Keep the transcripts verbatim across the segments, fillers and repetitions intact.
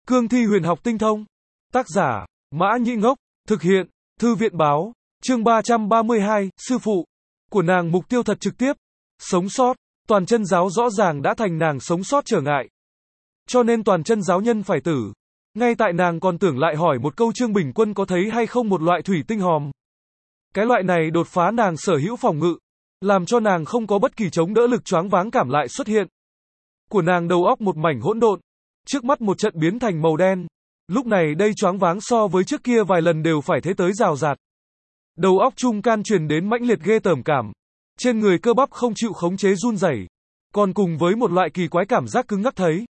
Cương thi huyền học tinh thông. Tác giả, Mã Nhĩ Ngốc. Thực hiện, Thư viện báo. Chương ba trăm ba mươi hai, sư phụ của nàng mục tiêu thật trực tiếp. Sống sót. Toàn chân giáo rõ ràng đã thành nàng sống sót trở ngại. Cho nên toàn chân giáo nhân phải tử. Ngay tại nàng còn tưởng lại hỏi một câu Trương Bình Quân có thấy hay không một loại thủy tinh hòm. Cái loại này đột phá nàng sở hữu phòng ngự, làm cho nàng không có bất kỳ chống đỡ lực choáng váng cảm lại xuất hiện. Của nàng đầu óc một mảnh hỗn độn, trước mắt một trận biến thành màu đen. Lúc này đây choáng váng so với trước kia vài lần đều phải thế tới rào rạt. Đầu óc trung can truyền đến mãnh liệt ghê tởm cảm. Trên người cơ bắp không chịu khống chế run rẩy, còn cùng với một loại kỳ quái cảm giác cứng ngắc thấy.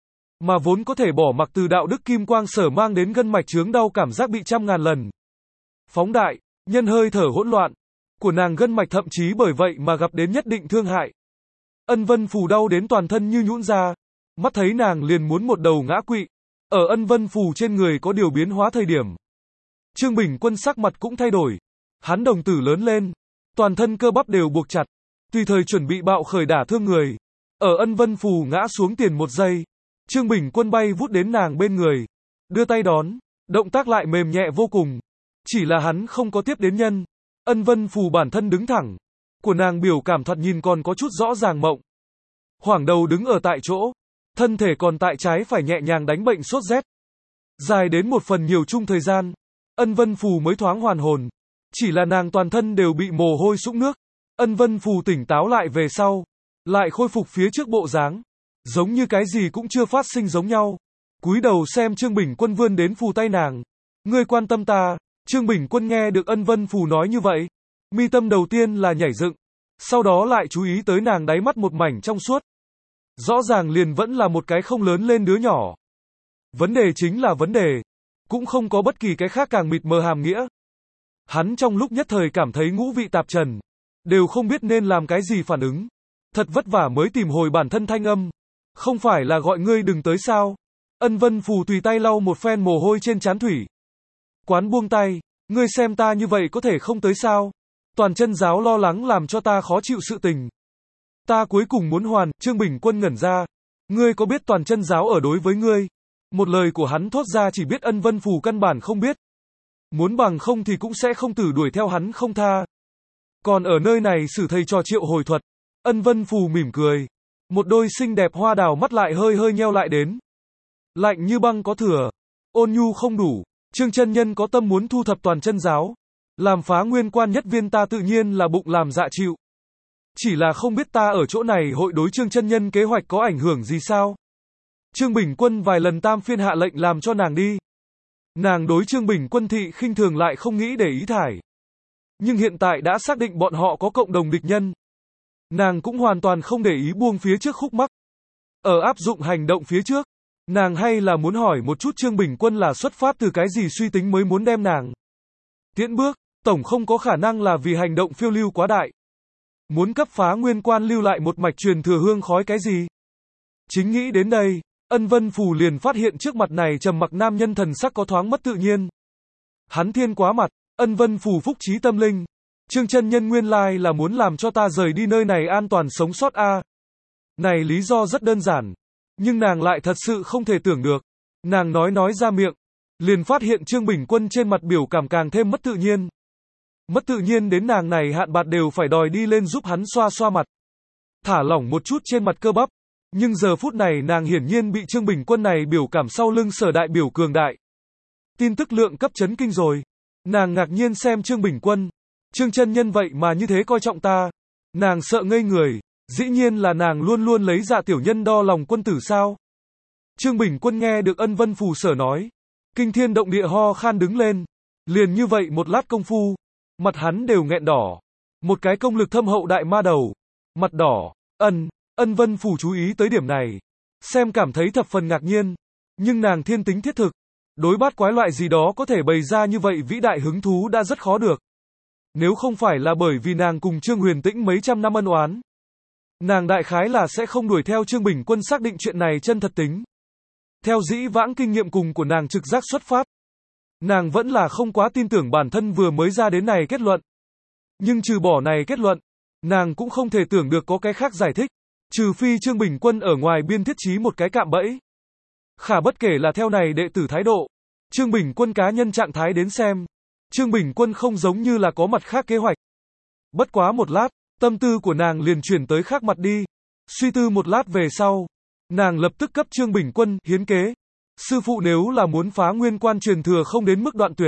Mà vốn có thể bỏ mặc từ đạo đức kim quang sở mang đến gân mạch chướng đau cảm giác bị trăm ngàn lần phóng đại, nhân hơi thở hỗn loạn của nàng gân mạch thậm chí bởi vậy mà gặp đến nhất định thương hại. Ân Vân Phù đau đến toàn thân như nhũn ra, mắt thấy nàng liền muốn một đầu ngã quỵ. Ở Ân Vân Phù trên người có điều biến hóa thời điểm, Trương Bình Quân sắc mặt cũng thay đổi. Hắn đồng tử lớn lên, toàn thân cơ bắp đều buộc chặt, tùy thời chuẩn bị bạo khởi đả thương người. Ở Ân Vân Phù ngã xuống tiền một giây, Trương Bình Quân bay vút đến nàng bên người, đưa tay đón, động tác lại mềm nhẹ vô cùng. Chỉ là hắn không có tiếp đến nhân. Ân Vân Phù bản thân đứng thẳng, của nàng biểu cảm thoạt nhìn còn có chút rõ ràng mộng. Hoảng đầu đứng ở tại chỗ, thân thể còn tại trái phải nhẹ nhàng đánh bệnh sốt rét. Dài đến một phần nhiều chung thời gian, Ân Vân Phù mới thoáng hoàn hồn. Chỉ là nàng toàn thân đều bị mồ hôi sũng nước. Ân Vân Phù tỉnh táo lại về sau, lại khôi phục phía trước bộ dáng, giống như cái gì cũng chưa phát sinh giống nhau. Cúi đầu xem Trương Bình Quân vươn đến phù tay nàng. Ngươi quan tâm ta. Trương Bình Quân nghe được Ân Vân Phù nói như vậy, mi tâm đầu tiên là nhảy dựng, sau đó lại chú ý tới nàng đáy mắt một mảnh trong suốt. Rõ ràng liền vẫn là một cái không lớn lên đứa nhỏ. Vấn đề chính là vấn đề, cũng không có bất kỳ cái khác càng mịt mờ hàm nghĩa. Hắn trong lúc nhất thời cảm thấy ngũ vị tạp trần, đều không biết nên làm cái gì phản ứng. Thật vất vả mới tìm hồi bản thân thanh âm. Không phải là gọi ngươi đừng tới sao? Ân Vân Phù tùy tay lau một phen mồ hôi trên trán thủy. Quán buông tay, ngươi xem ta như vậy có thể không tới sao? Toàn chân giáo lo lắng làm cho ta khó chịu sự tình. Ta cuối cùng muốn hoàn. Trương Bình Quân ngẩn ra. Ngươi có biết toàn chân giáo ở đối với ngươi? Một lời của hắn thốt ra chỉ biết Ân Vân Phù căn bản không biết. Muốn bằng không thì cũng sẽ không tử đuổi theo hắn không tha. Còn ở nơi này sử thầy trò triệu hồi thuật. Ân Vân Phù mỉm cười. Một đôi xinh đẹp hoa đào mắt lại hơi hơi nheo lại đến. Lạnh như băng có thừa, ôn nhu không đủ. Trương chân nhân có tâm muốn thu thập toàn chân giáo, làm phá nguyên quan nhất viên, ta tự nhiên là bụng làm dạ chịu. Chỉ là không biết ta ở chỗ này hội đối Trương chân nhân kế hoạch có ảnh hưởng gì sao? Trương Bình Quân vài lần tam phiên hạ lệnh làm cho nàng đi. Nàng đối Trương Bình Quân thị khinh thường lại không nghĩ để ý thải. Nhưng hiện tại đã xác định bọn họ có cộng đồng địch nhân. Nàng cũng hoàn toàn không để ý buông phía trước khúc mắc. Ở áp dụng hành động phía trước, nàng hay là muốn hỏi một chút Trương Bình Quân là xuất phát từ cái gì suy tính mới muốn đem nàng tiễn bước. Tổng không có khả năng là vì hành động phiêu lưu quá đại, muốn cấp phá nguyên quan lưu lại một mạch truyền thừa hương khói cái gì. Chính nghĩ đến đây, Ân Vân Phù liền phát hiện trước mặt này trầm mặc nam nhân thần sắc có thoáng mất tự nhiên. Hắn thiên quá mặt. Ân Vân Phù phúc trí tâm linh. Trương chân nhân nguyên lai là muốn làm cho ta rời đi nơi này an toàn sống sót a. À. Này lý do rất đơn giản, nhưng nàng lại thật sự không thể tưởng được. Nàng nói nói ra miệng, liền phát hiện Trương Bình Quân trên mặt biểu cảm càng thêm mất tự nhiên. Mất tự nhiên đến nàng này hạn bạt đều phải đòi đi lên giúp hắn xoa xoa mặt, thả lỏng một chút trên mặt cơ bắp. Nhưng giờ phút này nàng hiển nhiên bị Trương Bình Quân này biểu cảm sau lưng sở đại biểu cường đại. Tin tức lượng cấp chấn kinh rồi. Nàng ngạc nhiên xem Trương Bình Quân. Trương chân nhân vậy mà như thế coi trọng ta. Nàng sợ ngây người. Dĩ nhiên là nàng luôn luôn lấy dạ tiểu nhân đo lòng quân tử sao? Trương Bình Quân nghe được Ân Vân Phù sở nói, kinh thiên động địa ho khan đứng lên. Liền như vậy một lát công phu, mặt hắn đều nghẹn đỏ. Một cái công lực thâm hậu đại ma đầu, mặt đỏ. Ân, Ân Vân Phù chú ý tới điểm này, xem cảm thấy thập phần ngạc nhiên. Nhưng nàng thiên tính thiết thực, đối bát quái loại gì đó có thể bày ra như vậy vĩ đại hứng thú đã rất khó được. Nếu không phải là bởi vì nàng cùng Trương Huyền Tĩnh mấy trăm năm ân oán, nàng đại khái là sẽ không đuổi theo Trương Bình Quân xác định chuyện này chân thật tính. Theo dĩ vãng kinh nghiệm cùng của nàng trực giác xuất phát, nàng vẫn là không quá tin tưởng bản thân vừa mới ra đến này kết luận. Nhưng trừ bỏ này kết luận, nàng cũng không thể tưởng được có cái khác giải thích, trừ phi Trương Bình Quân ở ngoài biên thiết trí một cái cạm bẫy. Khả bất kể là theo này đệ tử thái độ, Trương Bình Quân cá nhân trạng thái đến xem, Trương Bình Quân không giống như là có mặt khác kế hoạch. Bất quá một lát, tâm tư của nàng liền chuyển tới khác mặt đi. Suy tư một lát về sau, nàng lập tức cấp Trương Bình Quân hiến kế. Sư phụ nếu là muốn phá nguyên quan truyền thừa không đến mức đoạn tuyệt,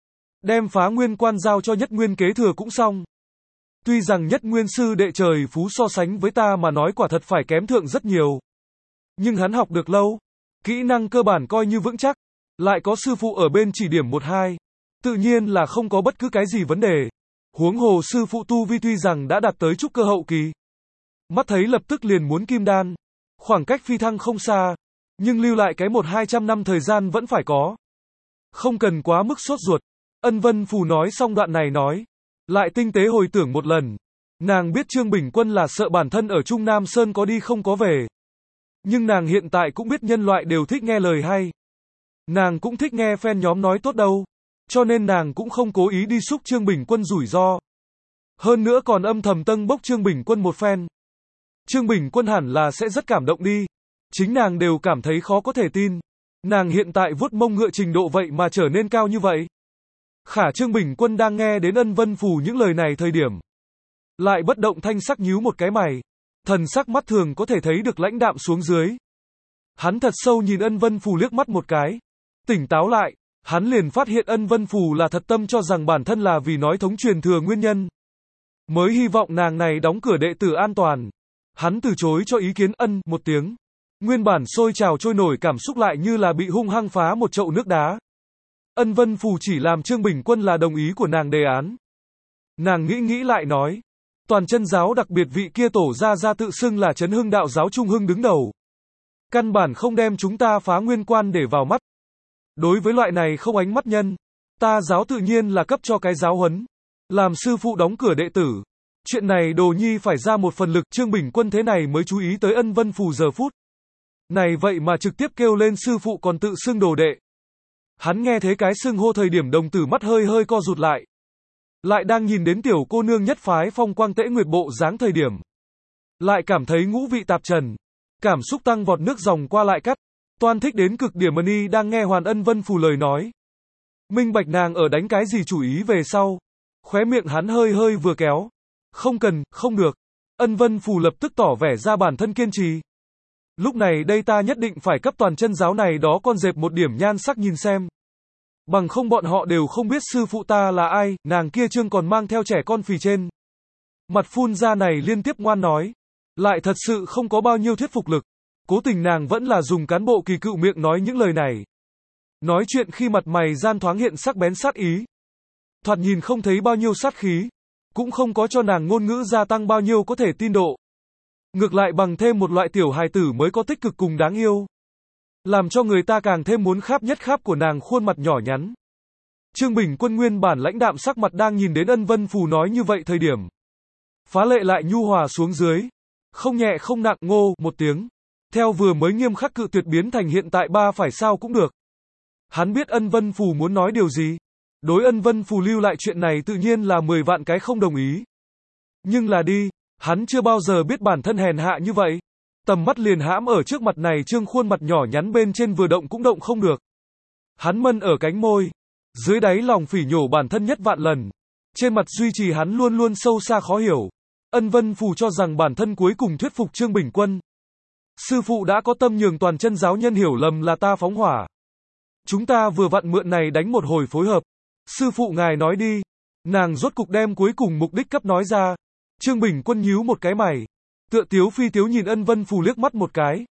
đem phá nguyên quan giao cho nhất nguyên kế thừa cũng xong. Tuy rằng nhất nguyên sư đệ trời phú so sánh với ta mà nói quả thật phải kém thượng rất nhiều. Nhưng hắn học được lâu, kỹ năng cơ bản coi như vững chắc, lại có sư phụ ở bên chỉ điểm một hai, tự nhiên là không có bất cứ cái gì vấn đề. Huống hồ sư phụ tu vi tuy rằng đã đạt tới trúc cơ hậu kỳ, mắt thấy lập tức liền muốn kim đan, khoảng cách phi thăng không xa, nhưng lưu lại cái một hai trăm năm thời gian vẫn phải có. Không cần quá mức sốt ruột. Ân Vân Phù nói xong đoạn này nói, lại tinh tế hồi tưởng một lần. Nàng biết Trương Bình Quân là sợ bản thân ở Trung Nam Sơn có đi không có về. Nhưng nàng hiện tại cũng biết nhân loại đều thích nghe lời hay. Nàng cũng thích nghe fan nhóm nói tốt đâu. Cho nên nàng cũng không cố ý đi xúc Trương Bình Quân rủi ro. Hơn nữa còn âm thầm tâng bốc Trương Bình Quân một phen. Trương Bình Quân hẳn là sẽ rất cảm động đi. Chính nàng đều cảm thấy khó có thể tin. Nàng hiện tại vuốt mông ngựa trình độ vậy mà trở nên cao như vậy. Khả Trương Bình Quân đang nghe đến Ân Vân Phù những lời này thời điểm, lại bất động thanh sắc nhíu một cái mày. Thần sắc mắt thường có thể thấy được lãnh đạm xuống dưới. Hắn thật sâu nhìn Ân Vân Phù liếc mắt một cái. Tỉnh táo lại, hắn liền phát hiện Ân Vân Phù là thật tâm cho rằng bản thân là vì nói thống truyền thừa nguyên nhân, mới hy vọng nàng này đóng cửa đệ tử an toàn. Hắn từ chối cho ý kiến ân một tiếng. Nguyên bản sôi trào trôi nổi cảm xúc lại như là bị hung hăng phá một chậu nước đá. Ân Vân Phù chỉ làm Trương Bình Quân là đồng ý của nàng đề án. Nàng nghĩ nghĩ lại nói, toàn chân giáo đặc biệt vị kia tổ ra ra tự xưng là Trấn Hưng đạo giáo Trung Hưng đứng đầu. Căn bản không đem chúng ta phá nguyên quan để vào mắt. Đối với loại này không ánh mắt nhân, ta giáo tự nhiên là cấp cho cái giáo huấn. Làm sư phụ đóng cửa đệ tử. Chuyện này Đồ Nhi phải ra một phần lực. Trương Bình Quân thế này mới chú ý tới Ân Vân Phù giờ phút này vậy mà trực tiếp kêu lên sư phụ còn tự xưng đồ đệ. Hắn nghe thế cái xưng hô thời điểm đồng tử mắt hơi hơi co rụt lại. Lại đang nhìn đến tiểu cô nương nhất phái phong quang tễ nguyệt bộ dáng thời điểm, lại cảm thấy ngũ vị tạp trần. Cảm xúc tăng vọt nước dòng qua lại cắt. Toan thích đến cực điểm Mani đang nghe Hoàn Ân Vân Phù lời nói. Minh bạch nàng ở đánh cái gì chủ ý về sau. Khóe miệng hắn hơi hơi vừa kéo. Không cần, không được. Ân Vân Phù lập tức tỏ vẻ ra bản thân kiên trì. Lúc này đây ta nhất định phải cấp toàn chân giáo này đó con dẹp một điểm nhan sắc nhìn xem. Bằng không bọn họ đều không biết sư phụ ta là ai, nàng kia trương còn mang theo trẻ con phì trên. Mặt phun ra này liên tiếp ngoan nói. Lại thật sự không có bao nhiêu thuyết phục lực. Cố tình nàng vẫn là dùng cán bộ kỳ cựu miệng nói những lời này. Nói chuyện khi mặt mày gian thoáng hiện sắc bén sát ý. Thoạt nhìn không thấy bao nhiêu sát khí. Cũng không có cho nàng ngôn ngữ gia tăng bao nhiêu có thể tin độ. Ngược lại bằng thêm một loại tiểu hài tử mới có tích cực cùng đáng yêu. Làm cho người ta càng thêm muốn kháp nhất kháp của nàng khuôn mặt nhỏ nhắn. Trương Bình Quân nguyên bản lãnh đạm sắc mặt đang nhìn đến Ân Vân Phù nói như vậy thời điểm. Phá lệ lại nhu hòa xuống dưới. Không nhẹ không nặng ngô một tiếng. Theo vừa mới nghiêm khắc cự tuyệt biến thành hiện tại ba phải sao cũng được. Hắn biết Ân Vân Phù muốn nói điều gì. Đối Ân Vân Phù lưu lại chuyện này tự nhiên là mười vạn cái không đồng ý. Nhưng là đi, hắn chưa bao giờ biết bản thân hèn hạ như vậy. Tầm mắt liền hãm ở trước mặt này trương khuôn mặt nhỏ nhắn bên trên vừa động cũng động không được. Hắn mân ở cánh môi. Dưới đáy lòng phỉ nhổ bản thân nhất vạn lần. Trên mặt duy trì hắn luôn luôn sâu xa khó hiểu. Ân Vân Phù cho rằng bản thân cuối cùng thuyết phục Trương Bình Quân. Sư phụ đã có tâm nhường toàn chân giáo nhân hiểu lầm là ta phóng hỏa. Chúng ta vừa vặn mượn này đánh một hồi phối hợp. Sư phụ ngài nói đi. Nàng rốt cục đem cuối cùng mục đích cấp nói ra. Trương Bình Quân nhíu một cái mày. Tựa tiếu phi tiếu nhìn Ân Vân Phù liếc mắt một cái.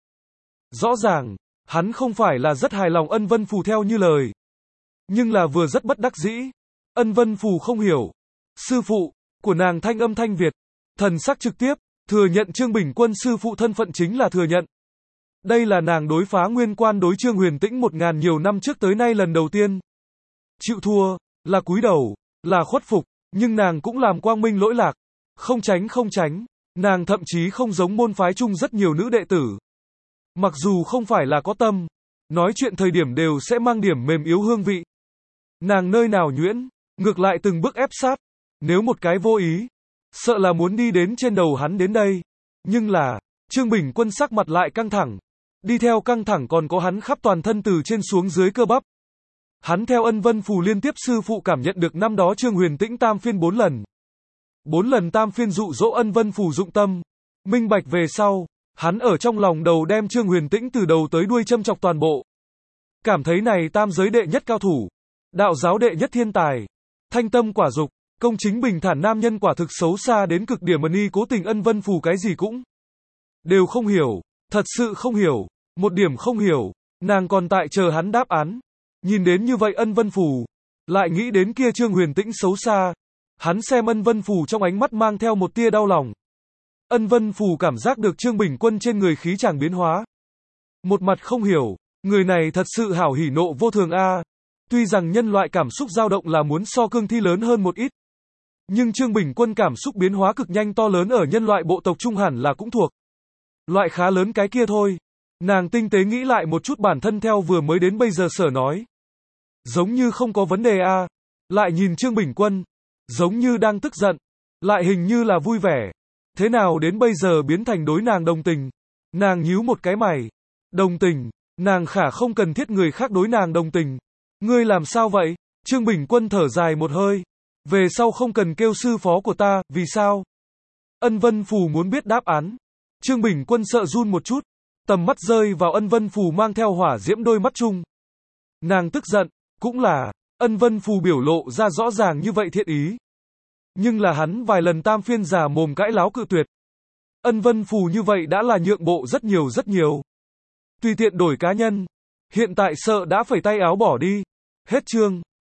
Rõ ràng, hắn không phải là rất hài lòng Ân Vân Phù theo như lời. Nhưng là vừa rất bất đắc dĩ. Ân Vân Phù không hiểu. Sư phụ, của nàng thanh âm thanh Việt. Thần sắc trực tiếp, thừa nhận Trương Bình Quân sư phụ thân phận chính là thừa nhận. Đây là nàng đối phá nguyên quan đối Trương Huyền Tĩnh một ngàn nhiều năm trước tới nay lần đầu tiên. Chịu thua, là cúi đầu, là khuất phục, nhưng nàng cũng làm quang minh lỗi lạc. Không tránh không tránh, nàng thậm chí không giống môn phái chung rất nhiều nữ đệ tử. Mặc dù không phải là có tâm, nói chuyện thời điểm đều sẽ mang điểm mềm yếu hương vị. Nàng nơi nào nhuyễn, ngược lại từng bước ép sát. Nếu một cái vô ý, sợ là muốn đi đến trên đầu hắn đến đây. Nhưng là, Trương Bình Quân sắc mặt lại căng thẳng. Đi theo căng thẳng còn có hắn khắp toàn thân từ trên xuống dưới cơ bắp. Hắn theo ân vân phù liên tiếp sư phụ cảm nhận được năm đó Trương Huyền Tĩnh tam phiên bốn lần. Bốn lần tam phiên dụ dỗ ân vân phù dụng tâm. Minh bạch về sau, hắn ở trong lòng đầu đem Trương Huyền Tĩnh từ đầu tới đuôi châm chọc toàn bộ. Cảm thấy này tam giới đệ nhất cao thủ, đạo giáo đệ nhất thiên tài, thanh tâm quả dục, công chính bình thản nam nhân quả thực xấu xa đến cực điểm, mà y cố tình ân vân phù cái gì cũng đều không hiểu, thật sự không hiểu, một điểm không hiểu, nàng còn tại chờ hắn đáp án. Nhìn đến như vậy ân vân phù, lại nghĩ đến kia Trương Huyền Tĩnh xấu xa, hắn xem ân vân phù trong ánh mắt mang theo một tia đau lòng. Ân vân phù cảm giác được Trương Bình Quân trên người khí chàng biến hóa. Một mặt không hiểu, người này thật sự hảo hỉ nộ vô thường a. Tuy rằng nhân loại cảm xúc dao động là muốn so cương thi lớn hơn một ít, nhưng Trương Bình Quân cảm xúc biến hóa cực nhanh to lớn ở nhân loại bộ tộc trung hẳn là cũng thuộc loại khá lớn cái kia thôi. Nàng tinh tế nghĩ lại một chút bản thân theo vừa mới đến bây giờ sở nói, giống như không có vấn đề a. Lại nhìn Trương Bình Quân, giống như đang tức giận, lại hình như là vui vẻ. Thế nào đến bây giờ biến thành đối nàng đồng tình? Nàng nhíu một cái mày. Đồng tình, nàng khả không cần thiết người khác đối nàng đồng tình. Ngươi làm sao vậy? Trương Bình Quân thở dài một hơi. Về sau không cần kêu sư phó của ta, vì sao? Ân Vân Phù muốn biết đáp án. Trương Bình Quân sợ run một chút, tầm mắt rơi vào Ân Vân Phù mang theo hỏa diễm đôi mắt chung. Nàng tức giận, cũng là, Ân Vân Phù biểu lộ ra rõ ràng như vậy thiện ý. Nhưng là hắn vài lần tam phiên giả mồm cãi láo cự tuyệt. Ân Vân Phù như vậy đã là nhượng bộ rất nhiều rất nhiều. Tùy tiện đổi cá nhân, hiện tại sợ đã phải tay áo bỏ đi. Hết chương.